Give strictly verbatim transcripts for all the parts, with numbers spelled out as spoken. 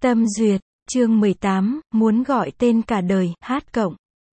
Tâm duyệt, chương mười tám, muốn gọi tên cả đời, hát cộng.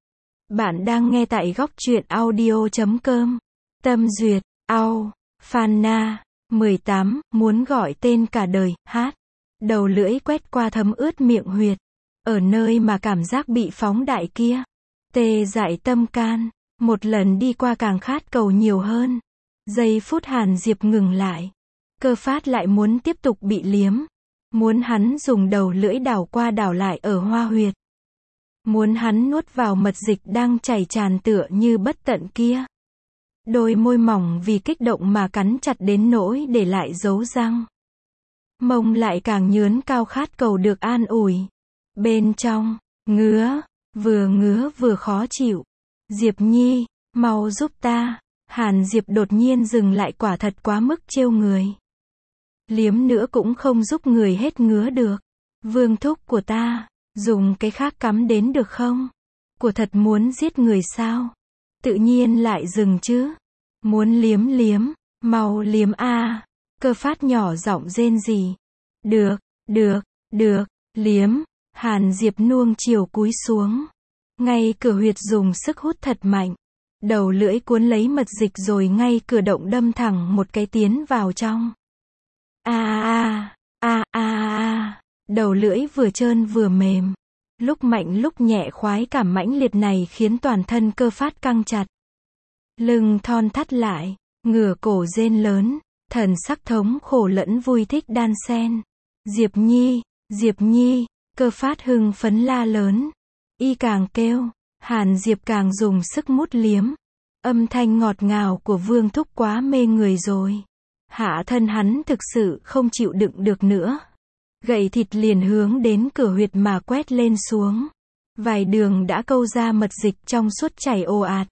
Bạn đang nghe tại góc truyện audio chấm com. Tâm duyệt, au, Phanna, mười tám, muốn gọi tên cả đời, hát. Đầu lưỡi quét qua thấm ướt miệng huyệt. Ở nơi mà cảm giác bị phóng đại kia. Tê dại tâm can. Một lần đi qua càng khát cầu nhiều hơn. Giây phút Hàn Diệp ngừng lại. Cơ phát lại muốn tiếp tục bị liếm. Muốn hắn dùng đầu lưỡi đảo qua đảo lại ở hoa huyệt. Muốn hắn nuốt vào mật dịch đang chảy tràn tựa như bất tận kia. Đôi môi mỏng vì kích động mà cắn chặt đến nỗi để lại dấu răng. Mông lại càng nhướn cao khát cầu được an ủi. Bên trong, ngứa, vừa ngứa vừa khó chịu. Diệp Nhi, mau giúp ta. Hàn Diệp đột nhiên dừng lại, quả thật quá mức trêu người. Liếm nữa cũng không giúp người hết ngứa được. Vương thúc của ta, dùng cái khác cắm đến được không? Của thật muốn giết người sao? Tự nhiên lại dừng chứ. Muốn liếm liếm, mau liếm a. Cơ phát nhỏ giọng rên rỉ. Được, được, được, liếm. Hàn Diệp nuông chiều cúi xuống. Ngay cửa huyệt dùng sức hút thật mạnh. Đầu lưỡi cuốn lấy mật dịch rồi ngay cửa động đâm thẳng một cái tiến vào trong. A a a a a. Đầu lưỡi vừa trơn vừa mềm. Lúc mạnh lúc nhẹ, khoái cảm mãnh liệt này khiến toàn thân cơ phát căng chặt. Lưng thon thắt lại, ngửa cổ rên lớn, thần sắc thống khổ lẫn vui thích đan xen. Diệp Nhi, Diệp Nhi, cơ phát hưng phấn la lớn. Y càng kêu, Hàn Diệp càng dùng sức mút liếm. Âm thanh ngọt ngào của Vương thúc quá mê người rồi. Hạ thân hắn thực sự không chịu đựng được nữa. Gậy thịt liền hướng đến cửa huyệt mà quét lên xuống. Vài đường đã câu ra mật dịch trong suốt chảy ồ ạt.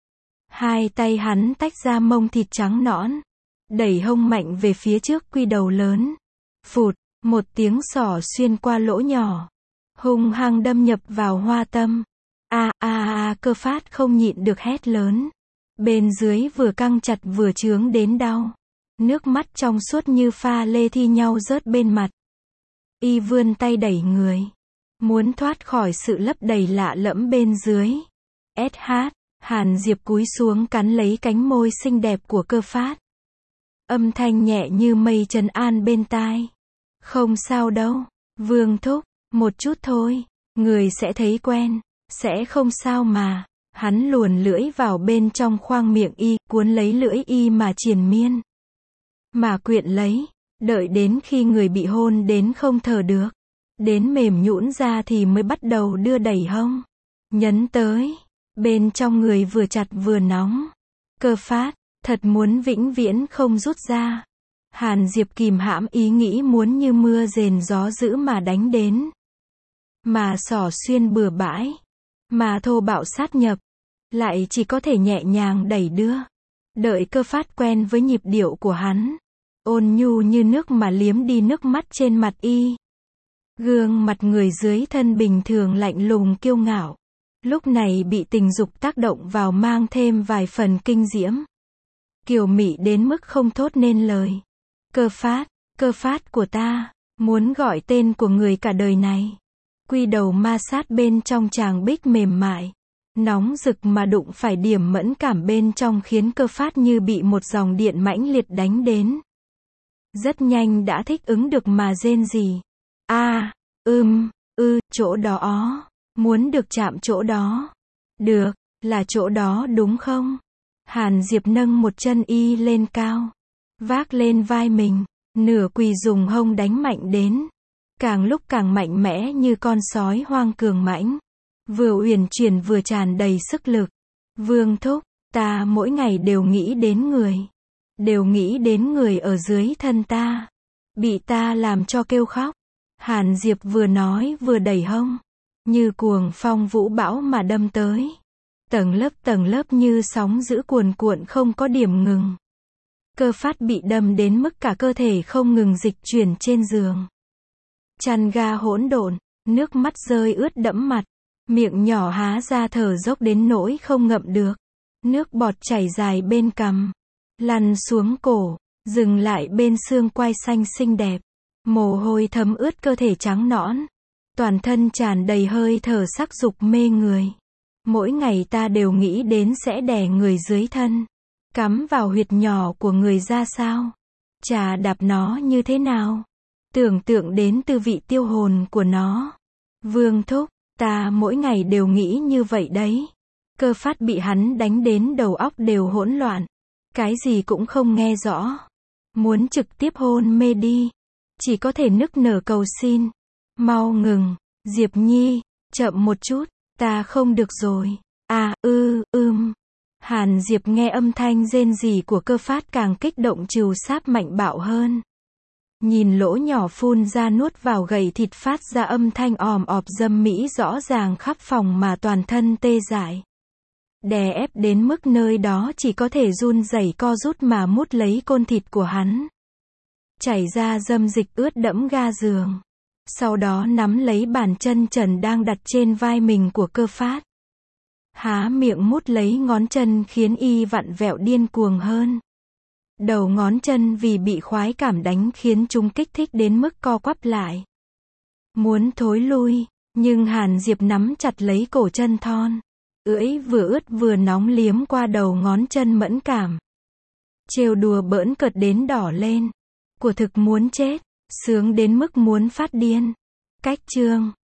Hai tay hắn tách ra mông thịt trắng nõn. Đẩy hông mạnh về phía trước, quy đầu lớn. Phụt, một tiếng xỏ xuyên qua lỗ nhỏ. Hung hăng đâm nhập vào hoa tâm. A a a, cơ phát không nhịn được hét lớn. Bên dưới vừa căng chặt vừa chướng đến đau. Nước mắt trong suốt như pha lê thi nhau rớt bên mặt. Y vươn tay đẩy người. Muốn thoát khỏi sự lấp đầy lạ lẫm bên dưới. ét hát, Hàn Diệp cúi xuống cắn lấy cánh môi xinh đẹp của cơ phát. Âm thanh nhẹ như mây trấn an bên tai. Không sao đâu, Vương thúc, một chút thôi. Người sẽ thấy quen, sẽ không sao mà. Hắn luồn lưỡi vào bên trong khoang miệng y, cuốn lấy lưỡi y mà triền miên. Mà quyện lấy, đợi đến khi người bị hôn đến không thở được. Đến mềm nhũn ra thì mới bắt đầu đưa đẩy hông. Nhấn tới, bên trong người vừa chặt vừa nóng. Cơ phát, thật muốn vĩnh viễn không rút ra. Hàn Diệp kìm hãm ý nghĩ muốn như mưa rền gió dữ mà đánh đến. Mà xỏ xuyên bừa bãi. Mà thô bạo sát nhập. Lại chỉ có thể nhẹ nhàng đẩy đưa. Đợi cơ phát quen với nhịp điệu của hắn. Ôn nhu như nước mà liếm đi nước mắt trên mặt y. Gương mặt người dưới thân bình thường lạnh lùng kiêu ngạo. Lúc này bị tình dục tác động vào mang thêm vài phần kinh diễm. Kiều mị đến mức không thốt nên lời. Cơ phát, cơ phát của ta, muốn gọi tên của người cả đời này. Quy đầu ma sát bên trong tràng bích mềm mại. Nóng rực mà đụng phải điểm mẫn cảm bên trong khiến cơ phát như bị một dòng điện mãnh liệt đánh đến. Rất nhanh đã thích ứng được mà rên rỉ. A, ưm, ư, chỗ đó, muốn được chạm chỗ đó. Được, là chỗ đó đúng không? Hàn Diệp nâng một chân y lên cao. Vác lên vai mình, nửa quỳ dùng hông đánh mạnh đến. Càng lúc càng mạnh mẽ như con sói hoang cường mãnh. Vừa uyển chuyển vừa tràn đầy sức lực. Vương thúc, ta mỗi ngày đều nghĩ đến người. Đều nghĩ đến người ở dưới thân ta. Bị ta làm cho kêu khóc. Hàn Diệp vừa nói vừa đẩy hông. Như cuồng phong vũ bão mà đâm tới. Tầng lớp tầng lớp như sóng dữ cuồn cuộn không có điểm ngừng. Cơ phát bị đâm đến mức cả cơ thể không ngừng dịch chuyển trên giường. Chăn ga hỗn độn, nước mắt rơi ướt đẫm mặt. Miệng nhỏ há ra thở dốc đến nỗi không ngậm được. Nước bọt chảy dài bên cằm. Lăn xuống cổ, dừng lại bên xương quai xanh xinh đẹp. Mồ hôi thấm ướt cơ thể trắng nõn. Toàn thân tràn đầy hơi thở sắc dục mê người. Mỗi ngày ta đều nghĩ đến sẽ đè người dưới thân. Cắm vào huyệt nhỏ của người ra sao. Chà đạp nó như thế nào. Tưởng tượng đến tư vị tiêu hồn của nó. Vương thúc, ta mỗi ngày đều nghĩ như vậy đấy. Cơ phát bị hắn đánh đến đầu óc đều hỗn loạn. Cái gì cũng không nghe rõ. Muốn trực tiếp hôn mê đi. Chỉ có thể nức nở cầu xin. Mau ngừng, Diệp Nhi, chậm một chút, ta không được rồi. À, ư, ưm. Hàn Diệp nghe âm thanh rên rỉ của cơ phát càng kích động trừu sáp mạnh bạo hơn. Nhìn lỗ nhỏ phun ra nuốt vào gầy thịt phát ra âm thanh òm ọp dâm mỹ rõ ràng khắp phòng mà toàn thân tê dại. Đè ép đến mức nơi đó chỉ có thể run rẩy co rút mà mút lấy côn thịt của hắn. Chảy ra dâm dịch ướt đẫm ga giường. Sau đó nắm lấy bàn chân trần đang đặt trên vai mình của cơ phát. Há miệng mút lấy ngón chân khiến y vặn vẹo điên cuồng hơn. Đầu ngón chân vì bị khoái cảm đánh khiến chúng kích thích đến mức co quắp lại. Muốn thối lui, nhưng Hàn Diệp nắm chặt lấy cổ chân thon. Ưỡi vừa ướt vừa nóng liếm qua đầu ngón chân mẫn cảm. Trêu đùa bỡn cợt đến đỏ lên. Của thực muốn chết, sướng đến mức muốn phát điên. Cách chương